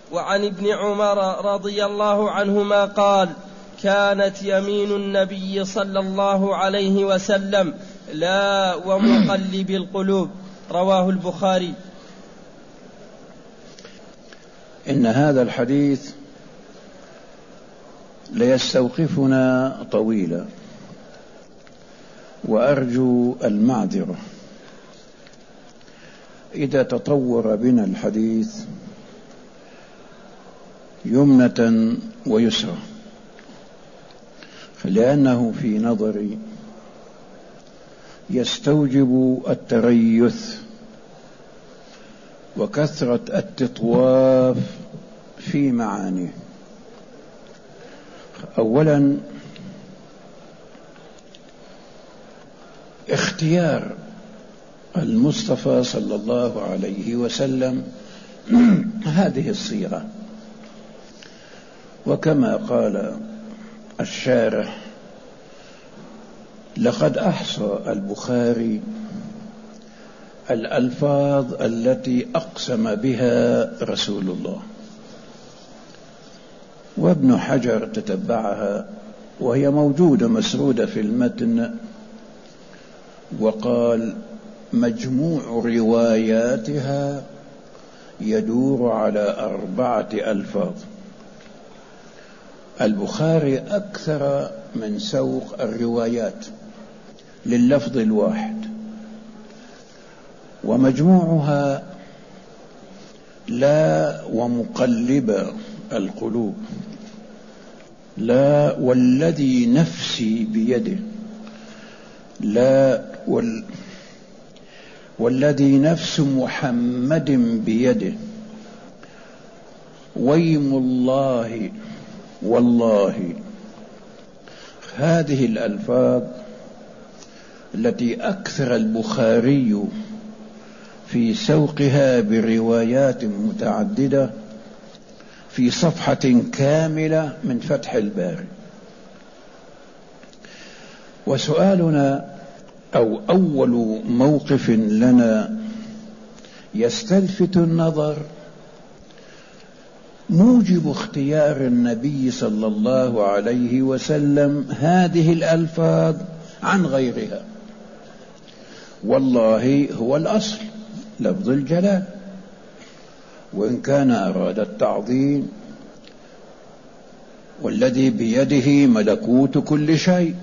وعن ابن عمر رضي الله عنهما قال: كانت يمين النبي صلى الله عليه وسلم لا ومقلب القلوب. رواه البخاري. إن هذا الحديث ليستوقفنا طويلا، وأرجو المعذرة إذا تطور بنا الحديث يمنة ويسرى، لأنه في نظري يستوجب التريث وكثرة التطواف في معانيه. أولا، اختيار المصطفى صلى الله عليه وسلم هذه الصيغة، وكما قال الشارح: لقد أحصى البخاري الألفاظ التي أقسم بها رسول الله، وابن حجر تتبعها وهي موجودة مسرودة في المتن، وقال: مجموع رواياتها يدور على 4 ألفاظ. البخاري أكثر من سوق الروايات لللفظ الواحد، ومجموعها لا ومقلب القلوب، لا والذي نفسي بيده، لا والذي نفس محمد بيده، ويم الله والله. هذه الألفاظ التي أكثر البخاري في سوقها بروايات متعددة في صفحة كاملة من فتح الباري. وسؤالنا أو أول موقف لنا يستلفت النظر موجب اختيار النبي صلى الله عليه وسلم هذه الألفاظ عن غيرها. والله هو الأصل، لفظ الجلال، وإن كان أراد التعظيم، والذي بيده ملكوت كل شيء،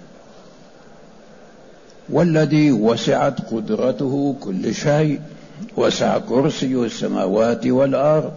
والذي وسعت قدرته كل شيء، وسع كرسيه السماوات والأرض،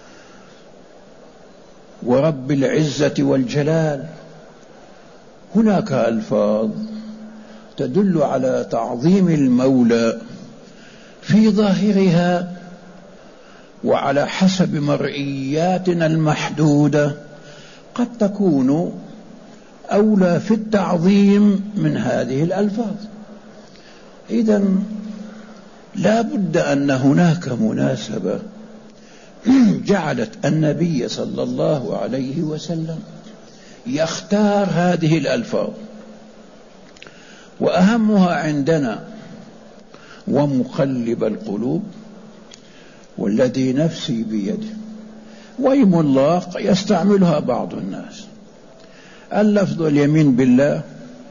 ورب العزة والجلال. هناك ألفاظ تدل على تعظيم المولى في ظاهرها، وعلى حسب مرئياتنا المحدودة قد تكون أولى في التعظيم من هذه الألفاظ. إذن لا بد أن هناك مناسبة جعلت النبي صلى الله عليه وسلم يختار هذه الألفاظ، وأهمها عندنا ومقلب القلوب، والذي نفسي بيده. ويم الله يستعملها بعض الناس، اللفظ اليمين بالله،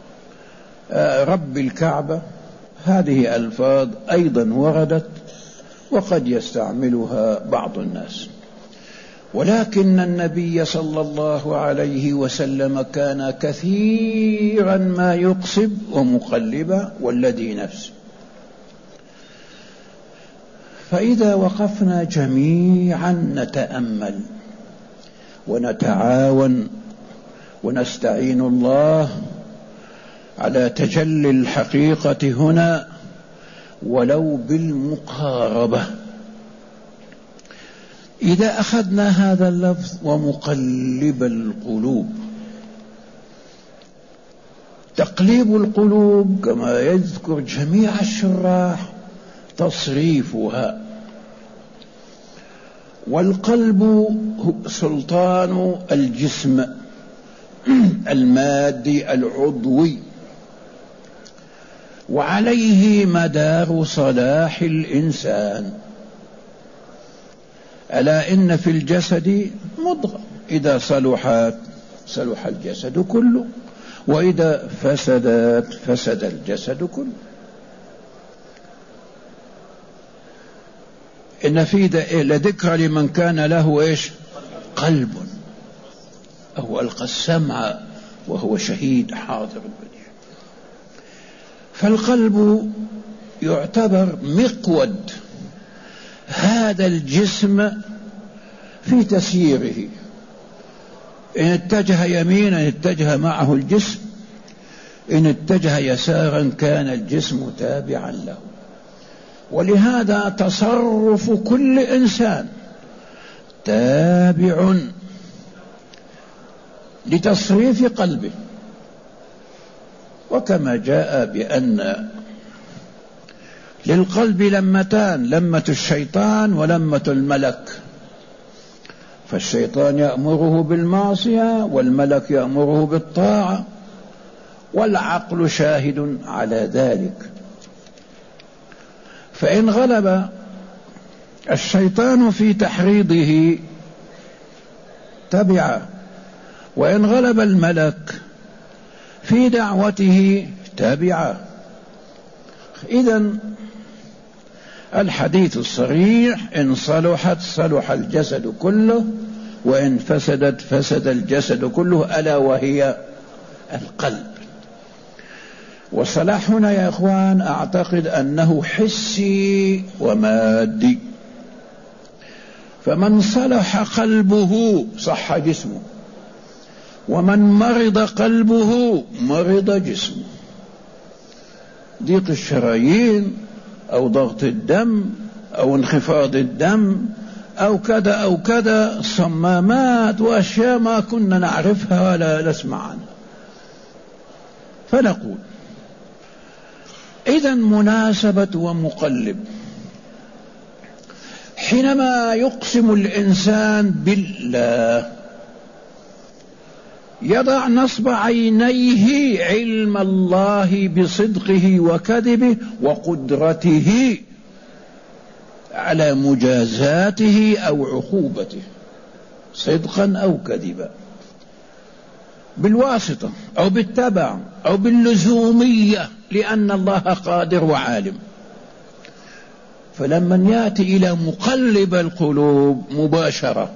رب الكعبة، هذه ألفاظ أيضا وردت وقد يستعملها بعض الناس. ولكن النبي صلى الله عليه وسلم كان كثيرا ما يقسم ومقلبا والذي نفسه. فإذا وقفنا جميعا نتأمل ونتعاون ونستعين الله على تجلي الحقيقة هنا ولو بالمقاربة، إذا أخذنا هذا اللفظ ومقلب القلوب، تقليب القلوب كما يذكر جميع الشراح تصريفها، والقلب سلطان الجسم المادي العضوي، وعليه مدار صلاح الإنسان. ألا إن في الجسد مضغة إذا صلحت صلح الجسد كله، وإذا فسدت فسد الجسد كله. إن في لذكرى لمن كان له إيش؟ قلب، أو ألقى السمع وهو شهيد حاضر البديع. فالقلب يعتبر مقود هذا الجسم في تسييره، إن اتجه يمينا اتجه معه الجسم، إن اتجه يسارا كان الجسم تابعا له. ولهذا تصرف كل إنسان تابع لتصريف قلبه. وكما جاء بأن للقلب لمتان، لمة الشيطان ولمة الملك، فالشيطان يأمره بالمعصية والملك يأمره بالطاعة، والعقل شاهد على ذلك. فإن غلب الشيطان في تحريضه تبعه، وإن غلب الملك في دعوته تبعه. إذن الحديث الصريح: إن صلحت صلح الجسد كله، وإن فسدت فسد الجسد كله، ألا وهي القلب. والصلاح هنا يا إخوان أعتقد أنه حسي ومادي، فمن صلح قلبه صح جسمه، ومن مرض قلبه مرض جسمه. ضيق الشرايين أو ضغط الدم أو انخفاض الدم أو كذا أو كذا، صمامات وأشياء ما كنا نعرفها ولا نسمع عنها. فنقول إذن مناسبة ومقلب. حينما يقسم الإنسان بالله يضع نصب عينيه علم الله بصدقه وكذبه وقدرته على مجازاته أو عقوبته، صدقا أو كذبا، بالواسطة أو بالتبع أو باللزومية، لأن الله قادر وعالم. فلما يأتي إلى مقلب القلوب مباشرة،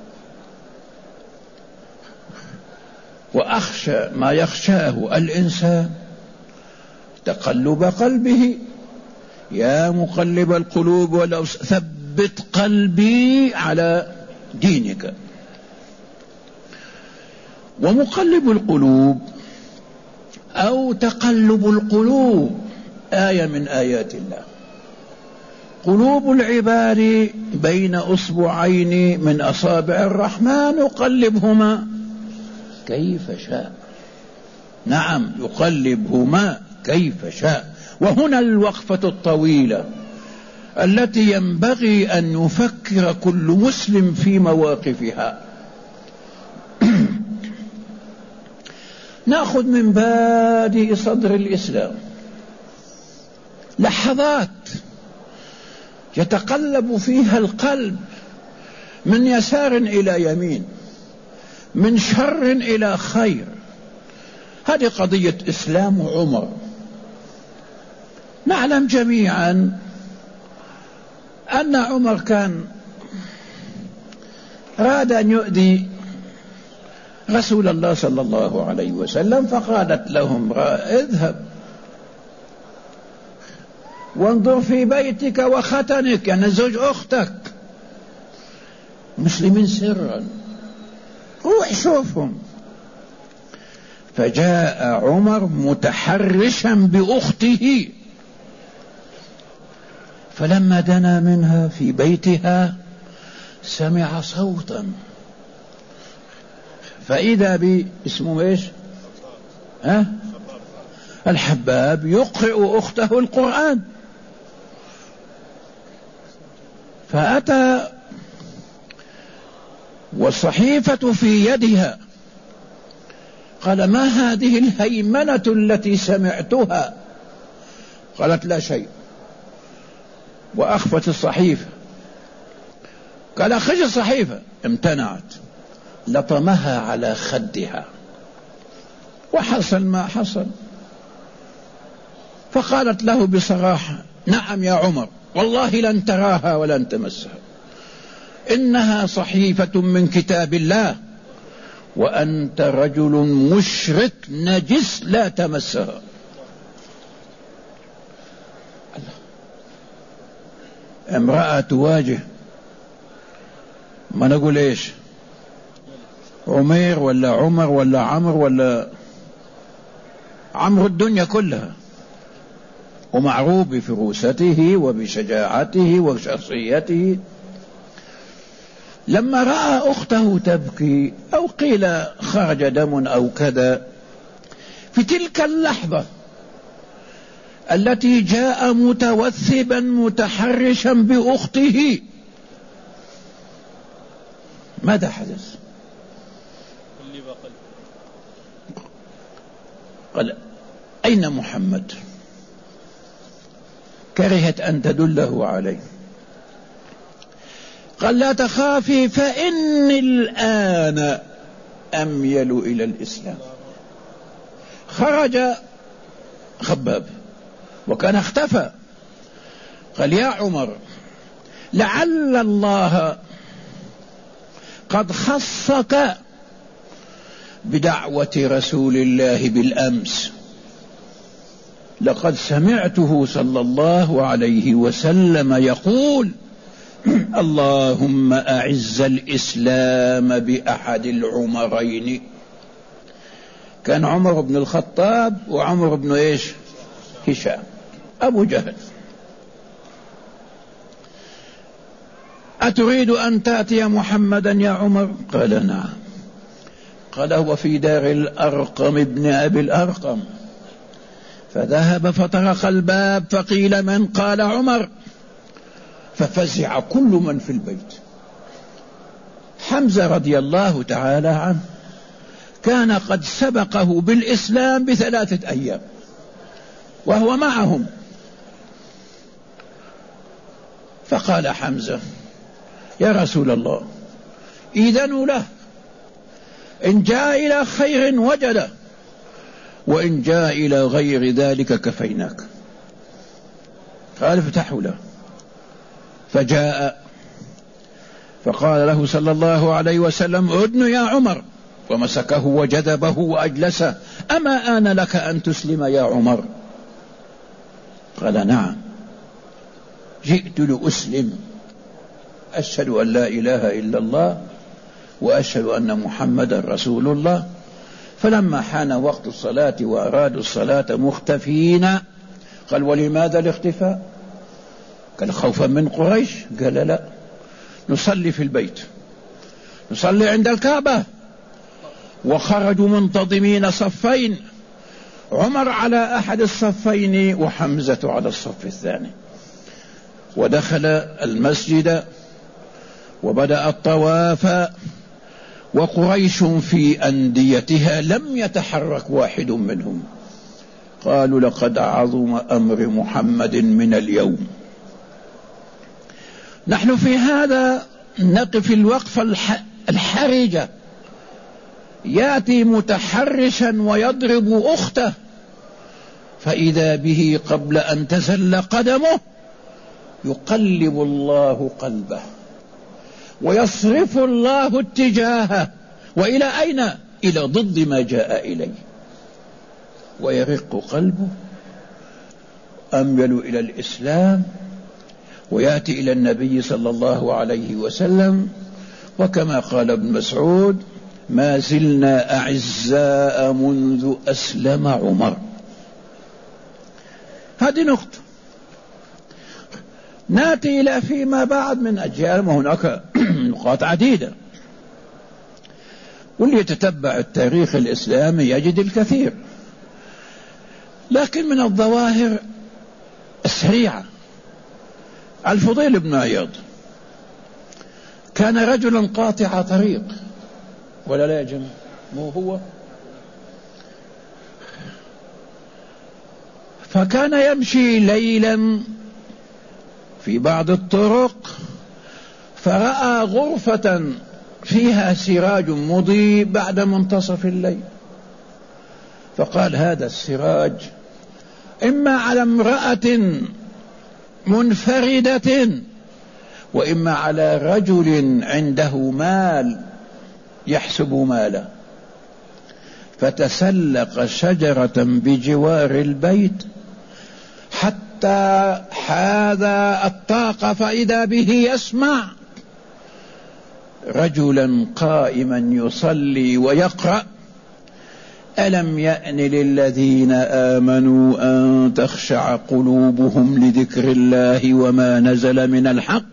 وأخشى ما يخشاه الإنسان تقلب قلبه: يا مقلب القلوب ولو ثبت قلبي على دينك. ومقلب القلوب أو تقلب القلوب آية من آيات الله. قلوب العباد بين أصبعين من أصابع الرحمن يقلبهما كيف شاء. نعم، يقلبهما كيف شاء. وهنا الوقفة الطويلة التي ينبغي أن يفكر كل مسلم في مواقفها. نأخذ من بادئ صدر الإسلام لحظات يتقلب فيها القلب من يسار إلى يمين، من شر إلى خير. هذه قضية إسلام عمر. نعلم جميعا أن عمر كان أراد أن يؤذي رسول الله صلى الله عليه وسلم، فقالت لهم: اذهب وانظر في بيتك وختنك، يعني زوج أختك مسلمين سرا، روح شوفهم. فجاء عمر متحرشا بأخته، فلما دنا منها في بيتها سمع صوتا، فإذا باسمه ايش؟ الحباب يقرئ أخته القرآن. فأتى والصحيفة في يدها، قال: ما هذه الهيمنة التي سمعتها؟ قالت: لا شيء، وأخفت الصحيفة. قال أخرج الصحيفة، امتنعت، لطمها على خدها وحصل ما حصل. فقالت له بصراحة: نعم يا عمر، والله لن تراها ولن تمسها، إنها صحيفة من كتاب الله، وأنت رجل مشرك نجس لا تمسها. امرأة تواجه، ما نقول ايش، عمير ولا عمر ولا عمر ولا عمرو الدنيا كلها، ومعروف بفروسته وبشجاعته وشخصيته. لما رأى أخته تبكي أو قيل خرج دم أو كذا، في تلك اللحظة التي جاء متوثبا متحرشا بأخته، ماذا حدث؟ قال: أين محمد؟ كرهت أن تدله عليه. قال: لا تخافي، فإني الآن أميل إلى الإسلام. خرج خباب وكان اختفى. قال: يا عمر، لعل الله قد خصك بدعوة رسول الله بالأمس، لقد سمعته صلى الله عليه وسلم يقول: اللهم أعز الإسلام بأحد العمرين. كان عمر بن الخطاب وعمر بن ايش؟ هشام أبو جهل. أتريد أن تأتي محمدا يا عمر؟ قال: نعم. قال: هو في دار الأرقم ابن أبي الأرقم. فذهب فطرق الباب فقيل: من؟ قال: عمر. ففزع كل من في البيت. حمزة رضي الله تعالى عنه كان قد سبقه بالإسلام ب3 أيام وهو معهم. فقال حمزة: يا رسول الله، إذن له، إن جاء إلى خير وجده، وإن جاء إلى غير ذلك كفيناك. قال: افتحوا له. فجاء فقال له صلى الله عليه وسلم: ادن يا عمر، ومسكه وجذبه وأجلسه. أما آن لك أن تسلم يا عمر؟ قال: نعم، جئت لأسلم، أشهد أن لا إله إلا الله وأشهد أن محمدا رسول الله. فلما حان وقت الصلاة وأرادوا الصلاة مختفين، قال: ولماذا الاختفاء؟ قال: خوفا من قريش. قال: لا، نصلي في البيت، نصلي عند الكعبة. وخرجوا منتظمين صفين، عمر على أحد الصفين وحمزة على الصف الثاني. ودخل المسجد وبدأ الطواف، وقريش في أنديتها لم يتحرك واحد منهم. قالوا: لقد عظم أمر محمد من اليوم. نحن في هذا نقف الوقفة الحرجة، يأتي متحرشا ويضرب أخته، فإذا به قبل أن تزل قدمه يقلب الله قلبه ويصرف الله اتجاهه، وإلى أين؟ إلى ضد ما جاء إليه، ويرق قلبه، أميل إلى الإسلام، ويأتي إلى النبي صلى الله عليه وسلم. وكما قال ابن مسعود: ما زلنا أعزاء منذ أسلم عمر. هذه نقطة. نأتي إلى فيما بعد من أجيال، وهناك نقاط عديدة، واللي يتتبع التاريخ الإسلامي يجد الكثير. لكن من الظواهر السريعة، الفضيل بن عياض كان رجلا قاطع طريق، ولا لا يا جماعة؟ مو هو؟ فكان يمشي ليلا في بعض الطرق، فرأى غرفة فيها سراج مضيء بعد منتصف الليل، فقال هذا السراج إما على امرأة منفردة وإما على رجل عنده مال يحسب ماله، فتسلق شجرة بجوار البيت حتى حاذا الطاق فإذا به يسمع رجلا قائما يصلي ويقرأ: ألم يأن للذين آمنوا أن تخشع قلوبهم لذكر الله وما نزل من الحق.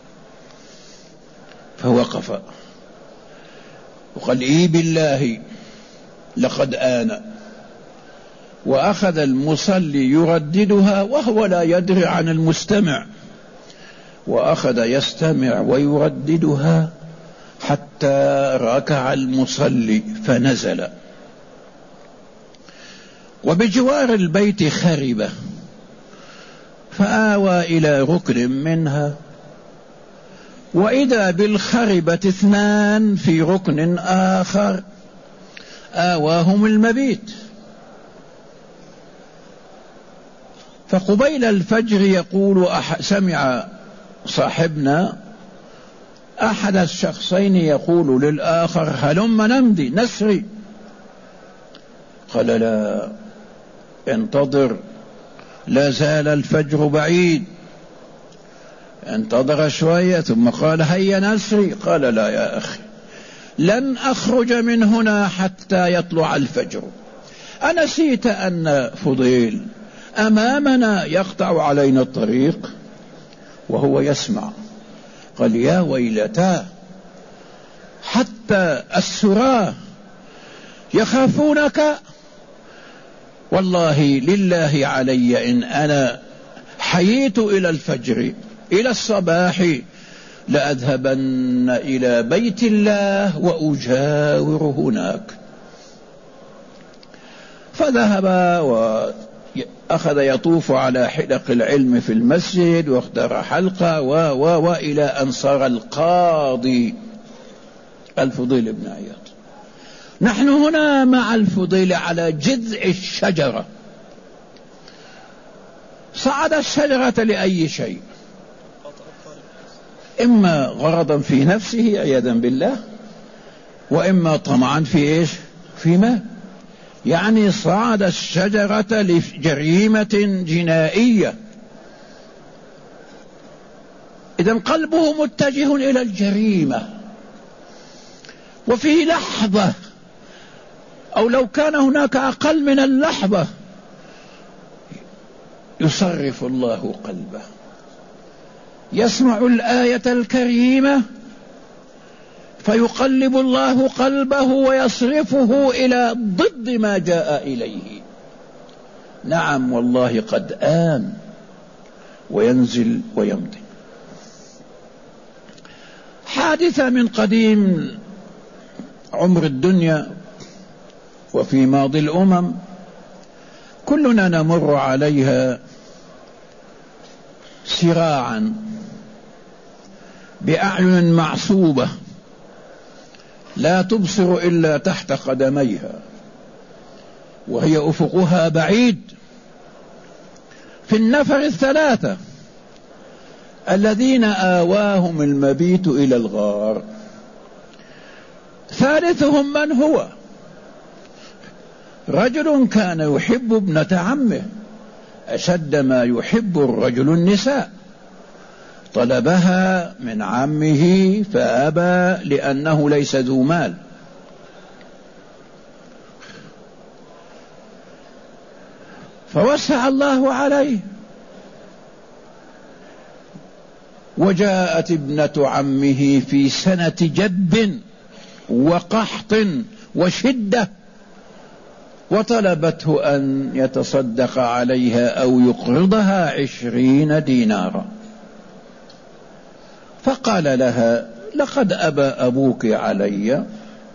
فوقف وقال: إي بالله لقد آن. وأخذ المصلي يرددها وهو لا يدري عن المستمع، وأخذ يستمع ويرددها حتى ركع المصلي فنزل. وبجوار البيت خربة، فآوى إلى ركن منها، وإذا بالخربة اثنان في ركن آخر آواهم المبيت. فقبيل الفجر يقول سمع صاحبنا أحد الشخصين يقول للآخر: هلم نمضي نسري. قال: لا، انتظر، لا زال الفجر بعيد. انتظر شوية ثم قال: هيا نسري. قال: لا يا أخي، لن أخرج من هنا حتى يطلع الفجر. أنسيت أن فضيل أمامنا يقطع علينا الطريق وهو يسمع؟ قال: يا ويلتا، حتى السراة يخافونك. والله لله علي إن أنا حييت إلى الفجر إلى الصباح لأذهبن إلى بيت الله وأجاور هناك. فذهب وأخذ يطوف على حلق العلم في المسجد واختار حلقة وإلى أن صار القاضي الفضيل بن عياض. نحن هنا مع الفضيل على جذع الشجرة. صعد الشجرة لأي شيء، إما غرضا في نفسه عياذا بالله، وإما طمعا في إيش؟ في مال. يعني صعد الشجرة لجريمة جنائية. إذن قلبه متجه إلى الجريمة، وفي لحظة أو لو كان هناك أقل من اللحظة يصرف الله قلبه، يسمع الآية الكريمة فيقلب الله قلبه ويصرفه إلى ضد ما جاء إليه. نعم والله قد آن، وينزل ويمضي. حادثة من قديم عمر الدنيا وفي ماضي الأمم كلنا نمر عليها سراعا بأعين معصوبة لا تبصر إلا تحت قدميها، وهي أفقها بعيد. في النفر الثلاثة الذين آواهم المبيت إلى الغار، ثالثهم من هو؟ رجل كان يحب ابنة عمه أشد ما يحب الرجل النساء، طلبها من عمه فأبى لأنه ليس ذو مال. فوسع الله عليه، وجاءت ابنة عمه في سنة جدب وقحط وشدة، وطلبته أن يتصدق عليها أو يقرضها 20 دينارا. فقال لها: لقد أبى أبوك علي،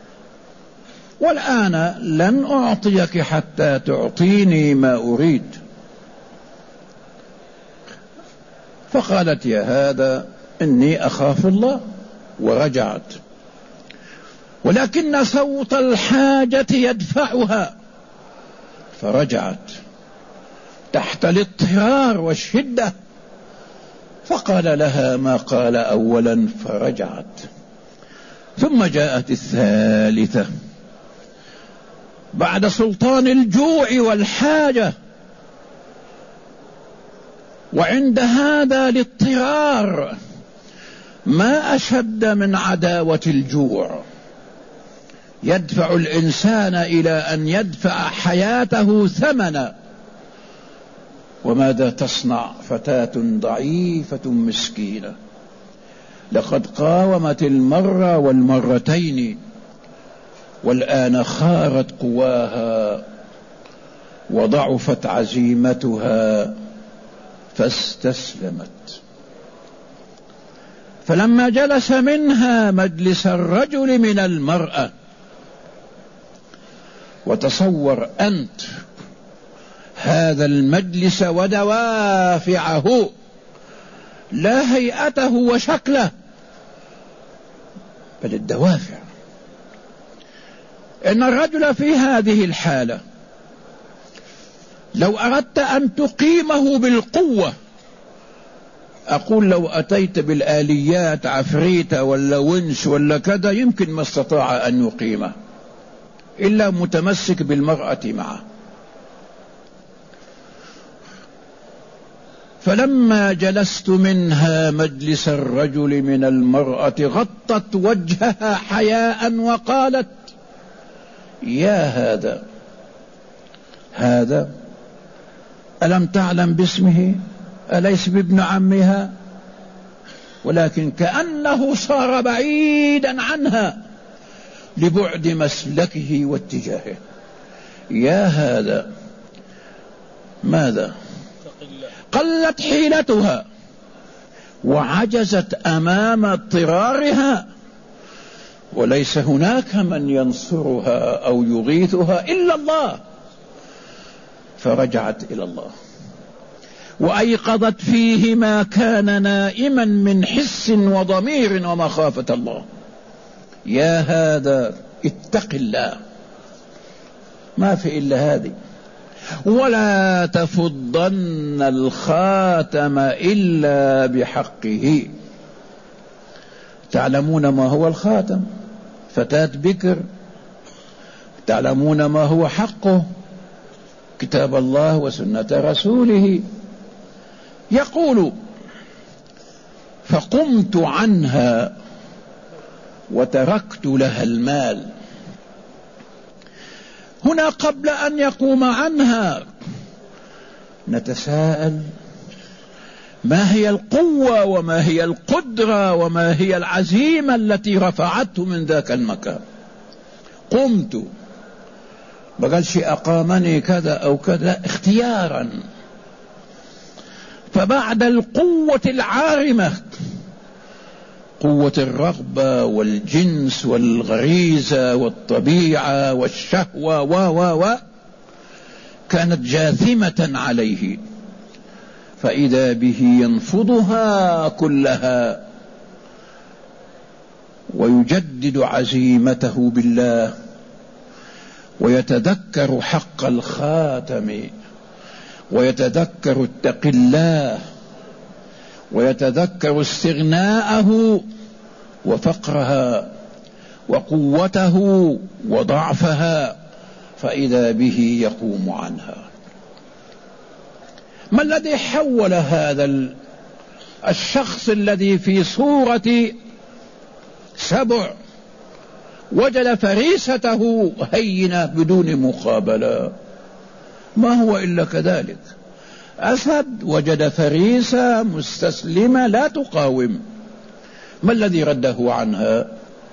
والآن لن أعطيك حتى تعطيني ما أريد. فقالت: يا هذا إني أخاف الله، ورجعت. ولكن صوت الحاجة يدفعها، فرجعت تحت الاضطرار والشدة، فقال لها ما قال أولا فرجعت. ثم جاءت الثالثة بعد سلطان الجوع والحاجة، وعند هذا الاضطرار ما أشد من عداوة الجوع، يدفع الإنسان إلى أن يدفع حياته ثمنا. وماذا تصنع فتاة ضعيفة مسكينة لقد قاومت المرة والمرتين، والآن خارت قواها وضعفت عزيمتها فاستسلمت. فلما جلس منها مجلس الرجل من المرأة، وتصور أنت هذا المجلس ودوافعه، لا هيئته وشكله بل الدوافع. إن الرجل في هذه الحالة لو أردت أن تقيمه بالقوة، أقول لو أتيت بالآليات عفريتة ولا ونش ولا كذا يمكن ما استطاع أن يقيمه إلا متمسك بالمرأة معه. فلما جلست منها مجلس الرجل من المرأة غطت وجهها حياء وقالت يا هذا ألم تعلم باسمه؟ أليس بابن عمها؟ ولكن كأنه صار بعيدا عنها لبعد مسلكه واتجاهه. يا هذا ماذا؟ قلت حيلتها وعجزت أمام اضطرارها، وليس هناك من ينصرها أو يغيثها إلا الله. فرجعت إلى الله وأيقظت فيه ما كان نائما من حس وضمير ومخافة الله. يا هذا اتق الله، ما في إلا هذه، ولا تفضن الخاتم إلا بحقه. تعلمون ما هو الخاتم؟ فتاة بكر، تعلمون ما هو حقه؟ كتاب الله وسنة رسوله. يقول فقمت عنها وتركت لها المال. هنا قبل أن يقوم عنها نتساءل ما هي القوة وما هي القدرة وما هي العزيمة التي رفعته من ذاك المكان. قمت، بقالش أقامني كذا أو كذا، اختيارا. فبعد القوة العارمة، قوة الرغبة والجنس والغريزة والطبيعة والشهوة كانت جاثمة عليه، فإذا به ينفضها كلها ويجدد عزيمته بالله، ويتذكر حق الخاتم، ويتذكر اتق الله، ويتذكر استغناءه وفقرها وقوته وضعفها، فإذا به يقوم عنها. ما الذي حول هذا الشخص الذي في صورة سبع وجد فريسته هينة بدون مقابلة؟ ما هو إلا كذلك، أسد وجد فريسة مستسلمة لا تقاوم. ما الذي رده عنها؟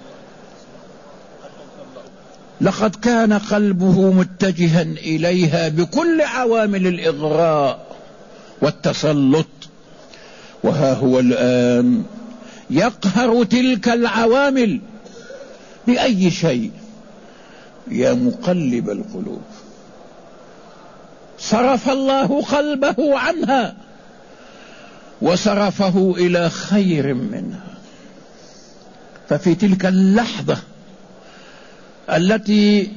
لقد كان قلبه متجها إليها بكل عوامل الإغراء والتسلط، وها هو الآن يقهر تلك العوامل بأي شيء. يا مقلب القلوب، صرف الله قلبه عنها وصرفه إلى خير منها. ففي تلك اللحظة التي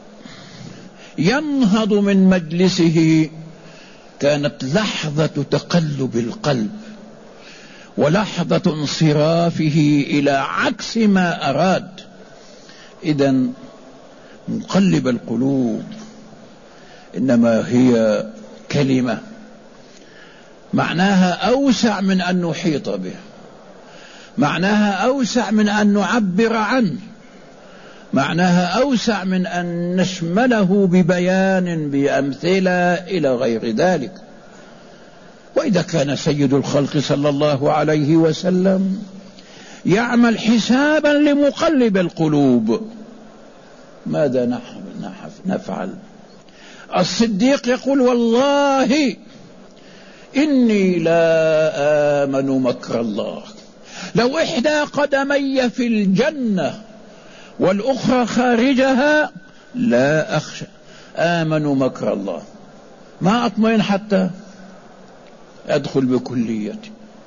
ينهض من مجلسه كانت لحظة تقلب القلب ولحظة انصرافه إلى عكس ما أراد. إذن مقلب القلوب إنما هي كلمة معناها أوسع من أن نحيط به، معناها أوسع من أن نعبر عنه، معناها أوسع من أن نشمله ببيان بأمثلة إلى غير ذلك. وإذا كان سيد الخلق صلى الله عليه وسلم يعمل حسابا لمقلب القلوب، ماذا نفعل؟ الصديق يقول والله إني لا آمن مكر الله، لو إحدى قدمي في الجنة والأخرى خارجها لا أخشى آمن مكر الله، ما أطمئن حتى أدخل بكليتي.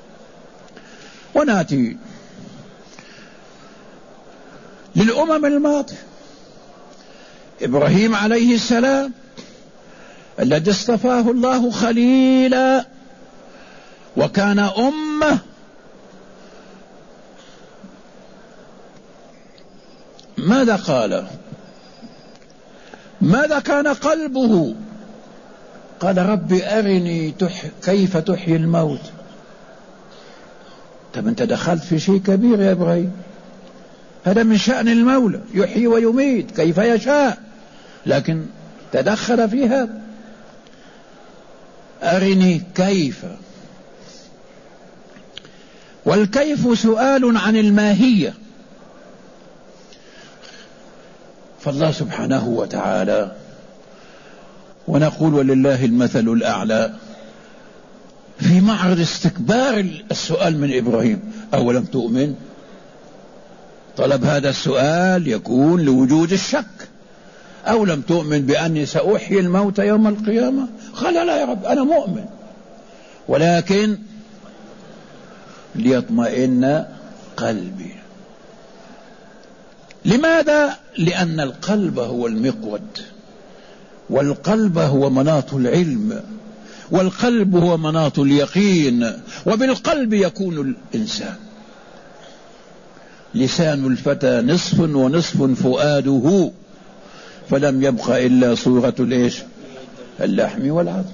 ونأتي للأمم الماضية. إبراهيم عليه السلام الذي اصطفاه الله خليلا وكان أمة، ماذا قال؟ ماذا كان قلبه؟ قال رب أرني كيف تحيي الموت. طب أنت دخلت في شيء كبير يا إبراهيم، هذا من شأن المولى يحيي ويميت كيف يشاء، لكن تدخل في هذا. أرني كيف، والكيف سؤال عن الماهية. فالله سبحانه وتعالى، ونقول ولله المثل الأعلى، في معرض استكبار السؤال من إبراهيم أولم تؤمن؟ طلب هذا السؤال يكون لوجود الشك. أولم تؤمن بأني سأحيي الموت يوم القيامة؟ قال لا يا رب أنا مؤمن، ولكن ليطمئن قلبي. لماذا؟ لأن القلب هو المقود، والقلب هو مناط العلم، والقلب هو مناط اليقين، وبالقلب يكون الإنسان. لسان الفتى نصف ونصف فؤاده، فلم يبق إلا صورة اللحم والعظم.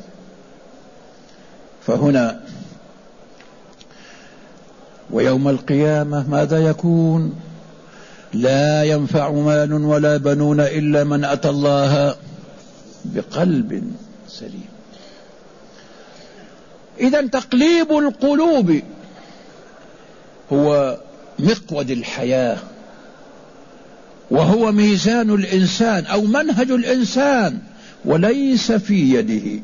فهنا ويوم القيامة ماذا يكون؟ لا ينفع مال ولا بنون إلا من أتى الله بقلب سليم. إذن تقليب القلوب هو مقود الحياة، وهو ميزان الإنسان أو منهج الإنسان، وليس في يده،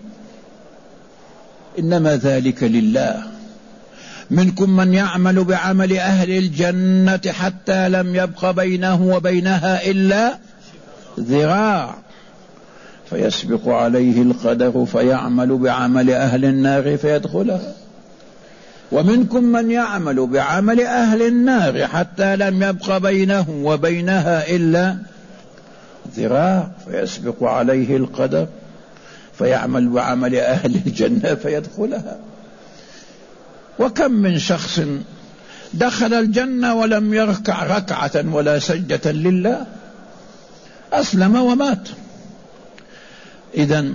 إنما ذلك لله. منكم من يعمل بعمل أهل الجنة حتى لم يبق بينه وبينها إلا ذراع فيسبق عليه القدر فيعمل بعمل أهل النار فيدخلها، ومنكم من يعمل بعمل أهل النار حتى لم يبق بينه وبينها إلا ذراع فيسبق عليه القدر فيعمل بعمل أهل الجنة فيدخلها. وكم من شخص دخل الجنة ولم يركع ركعة ولا سجدة لله، أسلم ومات. إذن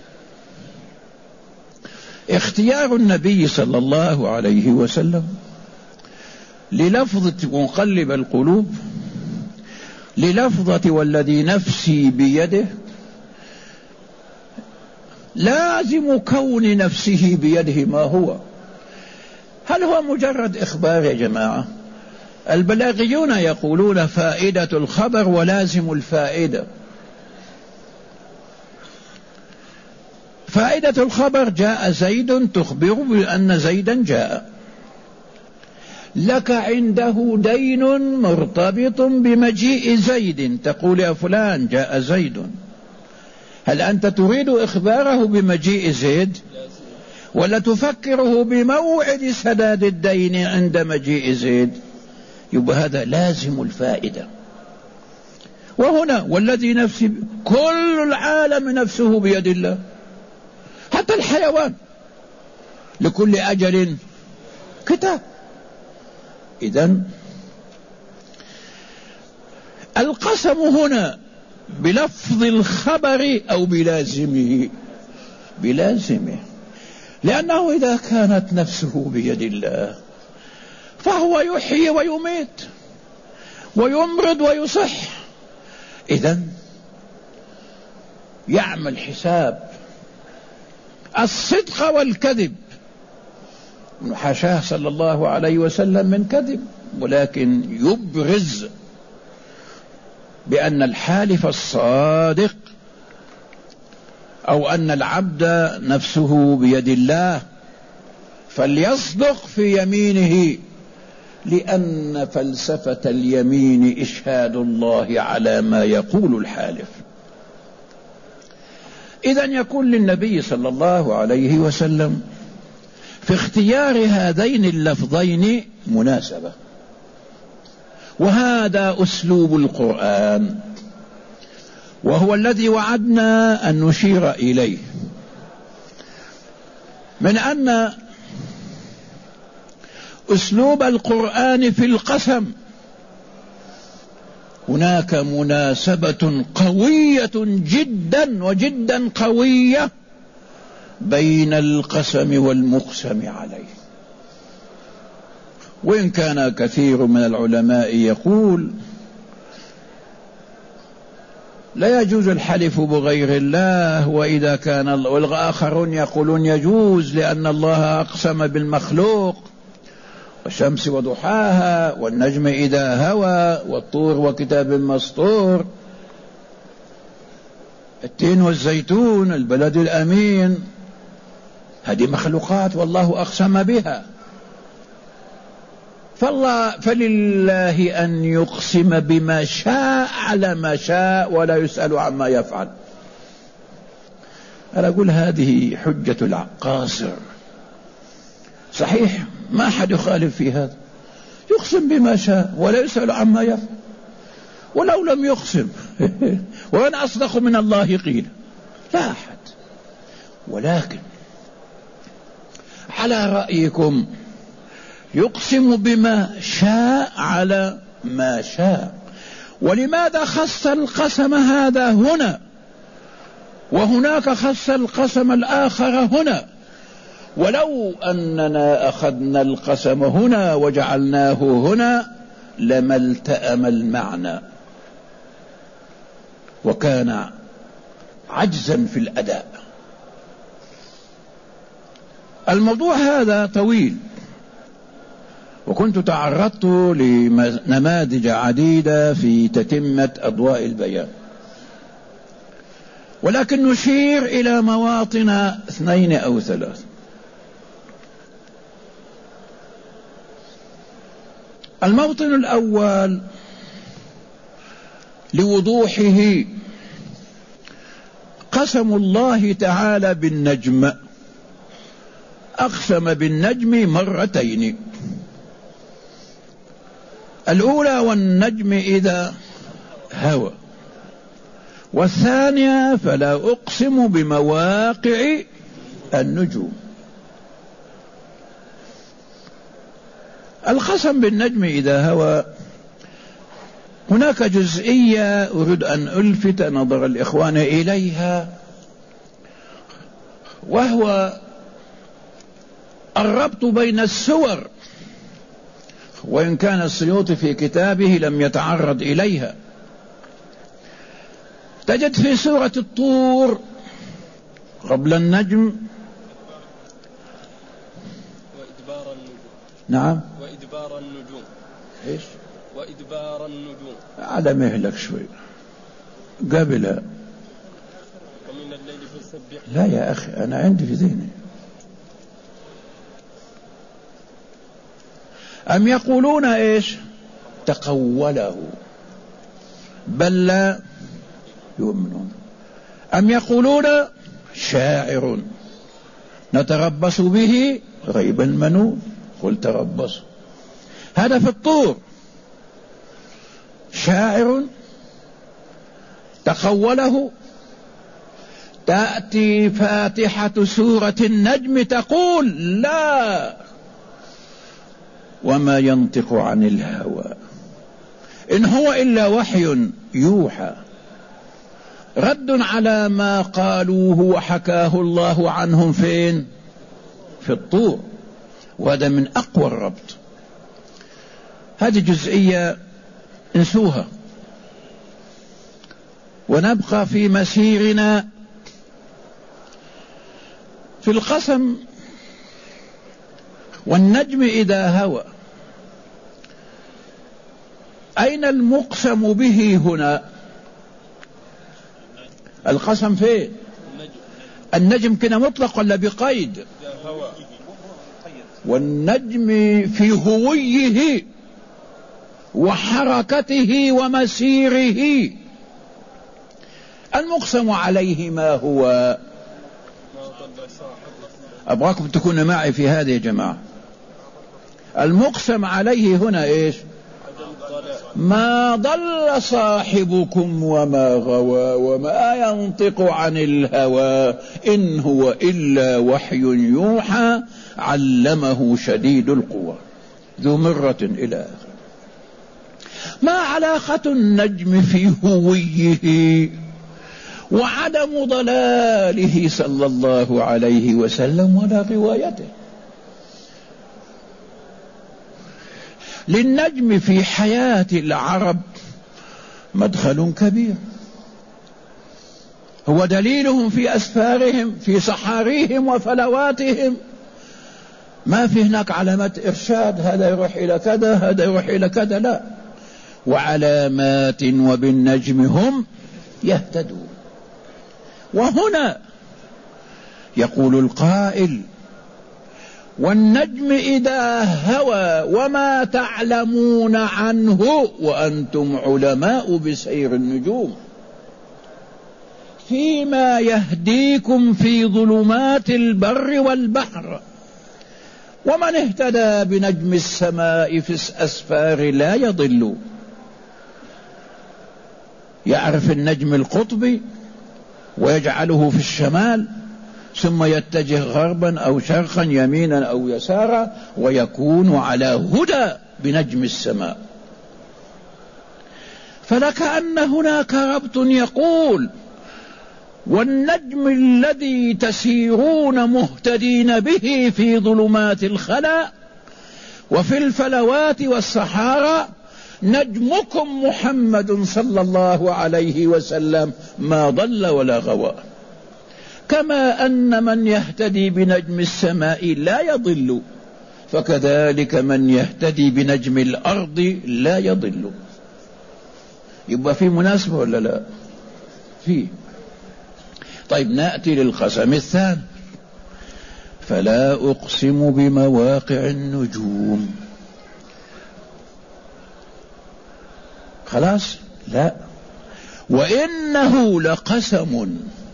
اختيار النبي صلى الله عليه وسلم للفظة مقلب القلوب، للفظة والذي نفسي بيده، لازم كون نفسه بيده ما هو. هل هو مجرد إخبار يا جماعة؟ البلاغيون يقولون فائدة الخبر ولازم الفائدة. فائدة الخبر جاء زيد تخبر بأن زيدا جاء، لك عنده دين مرتبط بمجيء زيد، تقول يا فلان جاء زيد، هل أنت تريد إخباره بمجيء زيد؟ ولا تفكره بموعد سداد الدين عند مجيء زيد، يبقى هذا لازم الفائدة. وهنا والذي نفسي، كل العالم نفسه بيد الله، حتى الحيوان لكل أجل كتاب. إذن القسم هنا بلفظ الخبر أو بلازمه؟ بلازمه، لأنه إذا كانت نفسه بيد الله فهو يحيي ويميت ويمرض ويصح. إذن يعمل حساب الصدق والكذب، حاشاه صلى الله عليه وسلم من كذب، ولكن يبرز بأن الحالف الصادق أو أن العبد نفسه بيد الله فليصدق في يمينه، لأن فلسفة اليمين إشهاد الله على ما يقول الحالف. إذن يكون للنبي صلى الله عليه وسلم في اختيار هذين اللفظين مناسبة، وهذا أسلوب القرآن، وهو الذي وعدنا أن نشير إليه، من أن أسلوب القرآن في القسم هناك مناسبة قوية جدا وجدا قوية بين القسم والمقسم عليه. وإن كان كثير من العلماء يقول لا يجوز الحلف بغير الله، وإذا كان والآخرون يقولون يجوز لأن الله أقسم بالمخلوق، والشمس وضحاها والنجم إذا هوى والطور وكتاب مسطور، التين والزيتون، البلد الأمين، هذه مخلوقات والله أقسم بها. فلله أن يقسم بما شاء على ما شاء ولا يسأل عما يفعل. أنا أقول هذه حجة العقاصر، صحيح ما أحد يخالف في هذا، يقسم بما شاء ولا يسأل عما يفعل، ولو لم يقسم وأن أصدق من الله قيل، لا أحد. ولكن على رأيكم يقسم بما شاء على ما شاء، ولماذا خص القسم هذا هنا وهناك خص القسم الآخر هنا؟ ولو أننا أخذنا القسم هنا وجعلناه هنا لما التأم المعنى وكان عجزا في الأداء. الموضوع هذا طويل، وكنت تعرضت لنماذج عديدة في تتمة أضواء البيان، ولكن نشير إلى مواطن 2 أو 3. الموطن الأول لوضوحه قسم الله تعالى بالنجم، أقسم بالنجم مرتين، الأولى والنجم إذا هوى، والثانية فلا أقسم بمواقع النجوم. القسم بالنجم إذا هوى هناك جزئية أريد أن ألفت نظر الإخوان إليها، وهو الربط بين السور، وإن كان السيوطي في كتابه لم يتعرض إليها. تجد في سورة الطور قبل النجم وإدبار النجوم. نعم، وإدبار النجوم. إيش؟ وإدبار النجوم. على مهلك شوي قبل. ومن الليل فسبح. لا يا أخي أنا عندي في ذهني. أم يقولون إيش؟ تقوله بل لا يؤمنون. أم يقولون شاعر نتربص به ريب المنون. قل تربصوا. هذا في الطور. شاعر تقوله. تأتي فاتحة سورة النجم تقول لا وما ينطق عن الهوى إن هو إلا وحي يوحى. رد على ما قالوه وحكاه الله عنهم فين؟ في الطور. وهذا من أقوى الربط. هذه جزئية انسوها ونبقى في مسيرنا في القسم. والنجم إذا هوى. أين المقسم به هنا؟ القسم فين؟ النجم كده مطلق ولا بقيد؟ والنجم في هويه وحركته ومسيره. المقسم عليه ما هو؟ أبغاكم تكونوا معي في هذه يا جماعة. المقسم عليه هنا إيش؟ ما ضل صاحبكم وما غوى وما ينطق عن الهوى إن هو إلا وحي يوحى علمه شديد القوى ذو مرة إلى آخر. ما علاقة النجم في هويه وعدم ضلاله صلى الله عليه وسلم ولا غوايته؟ للنجم في حياة العرب مدخل كبير. هو دليلهم في أسفارهم في صحاريهم وفلواتهم. ما في هناك علامات إرشاد هذا يروح إلى كذا هذا يروح إلى كذا، لا. وعلامات وبالنجم هم يهتدون. وهنا يقول القائل والنجم إذا هوى وما تعلمون عنه وأنتم علماء بسير النجوم فيما يهديكم في ظلمات البر والبحر. ومن اهتدى بنجم السماء في الأسفار لا يضل. يعرف النجم القطبي ويجعله في الشمال ثم يتجه غربا أو شرقا يمينا أو يسارا ويكون على هدى بنجم السماء. فلكأن هناك ربط يقول والنجم الذي تسيرون مهتدين به في ظلمات الخلاء وفي الفلوات والصحارى نجمكم محمد صلى الله عليه وسلم ما ضل ولا غوى. كما أن من يهتدي بنجم السماء لا يضل فكذلك من يهتدي بنجم الأرض لا يضل. يبقى في مناسبة ولا لا؟ في. طيب نأتي للقسم الثاني. فلا أقسم بمواقع النجوم. خلاص؟ لا. وإنه لقسم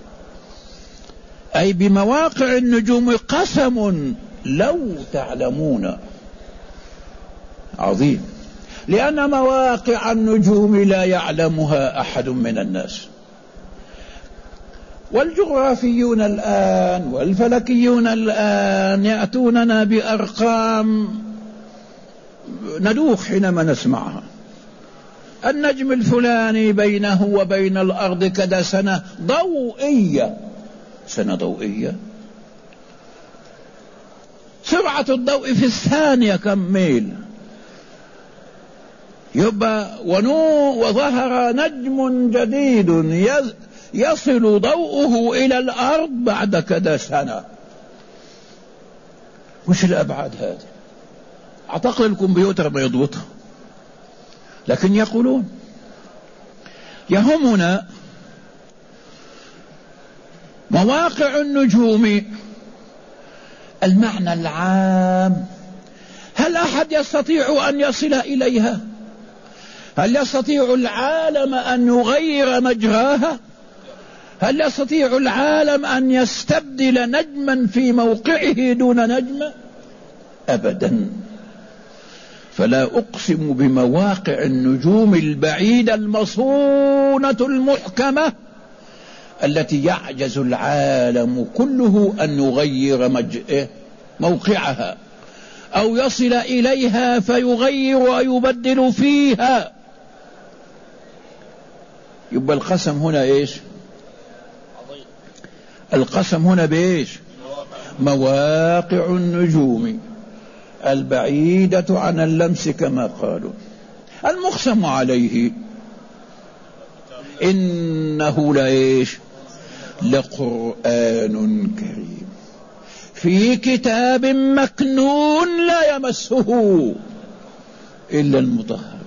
أي بمواقع النجوم قسم لو تعلمون عظيم. لأن مواقع النجوم لا يعلمها أحد من الناس. والجغرافيون الآن والفلكيون الآن يأتوننا بأرقام ندوخ حينما نسمعها. النجم الفلاني بينه وبين الأرض كذا سنة ضوئية. سنة ضوئية. سرعة الضوء في الثانية كم ميل؟ يبقى وظهر نجم جديد يصل ضوءه إلى الأرض بعد كذا سنة. وش الأبعاد هذه؟ أعتقد الكمبيوتر ما يضبطها. لكن يقولون يهمنا مواقع النجوم المعنى العام. هل أحد يستطيع أن يصل إليها؟ هل يستطيع العالم أن يغير مجراها؟ هل يستطيع العالم أن يستبدل نجما في موقعه دون نجم؟ أبدا. فلا أقسم بمواقع النجوم البعيدة المصونة المحكمة التي يعجز العالم كله أن يغير موقعها أو يصل إليها فيغير ويبدل فيها. يبقى القسم هنا إيش؟ القسم هنا بإيش؟ مواقع النجوم البعيدة عن اللمس كما قالوا. المقسم عليه إنه لإيش؟ لقرآن كريم في كتاب مكنون لا يمسه إلا المطهر.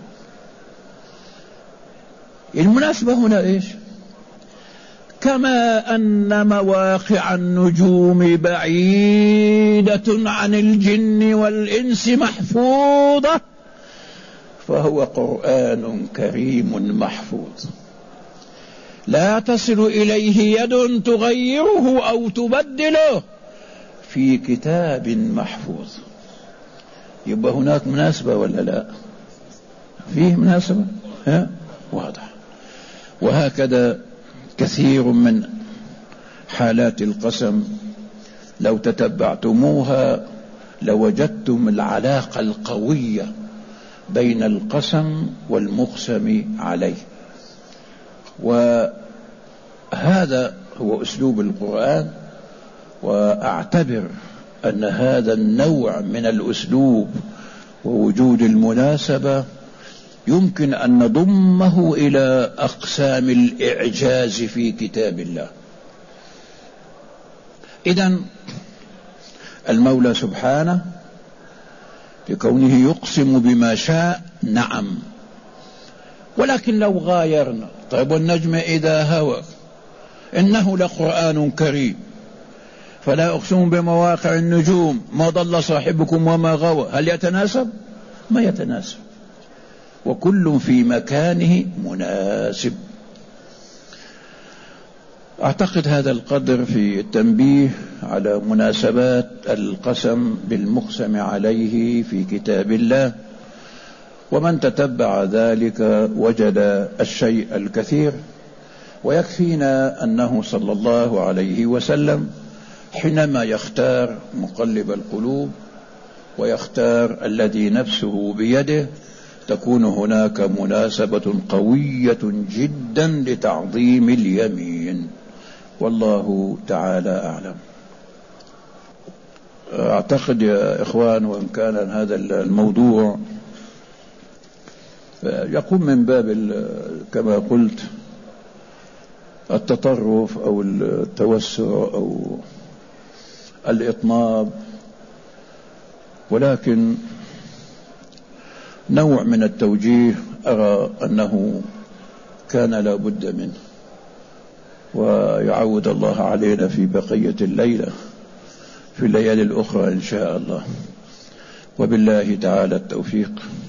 المناسبة هنا إيش؟ كما أن مواقع النجوم بعيدة عن الجن والإنس محفوظة، فهو قرآن كريم محفوظ لا تصل إليه يد تغيره أو تبدله، في كتاب محفوظ. يبقى هناك مناسبة ولا لا؟ فيه مناسبة؟ واضح. وهكذا كثير من حالات القسم لو تتبعتموها لوجدتم العلاقة القوية بين القسم والمقسم عليه. وهذا هو أسلوب القرآن، وأعتبر أن هذا النوع من الأسلوب ووجود المناسبة يمكن أن نضمه إلى أقسام الإعجاز في كتاب الله. إذن المولى سبحانه لكونه يقسم بما شاء، نعم، ولكن لو غايرنا، طيب والنجم إذا هوى إنه لقرآن كريم، فلا أقسم بمواقع النجوم ما ضل صاحبكم وما غوى، هل يتناسب؟ ما يتناسب، وكل في مكانه مناسب. أعتقد هذا القدر في التنبيه على مناسبات القسم بالمقسم عليه في كتاب الله، ومن تتبع ذلك وجد الشيء الكثير. ويكفينا أنه صلى الله عليه وسلم حينما يختار مقلب القلوب ويختار الذي نفسه بيده تكون هناك مناسبة قوية جدا لتعظيم اليمين، والله تعالى أعلم. أعتقد يا إخوان، وإن كان هذا الموضوع يقوم من باب كما قلت التطرف أو التوسع أو الإطناب، ولكن نوع من التوجيه أرى أنه كان لا بد منه، ويعود الله علينا في بقية الليلة في الليالي الأخرى إن شاء الله. وبالله تعالى التوفيق.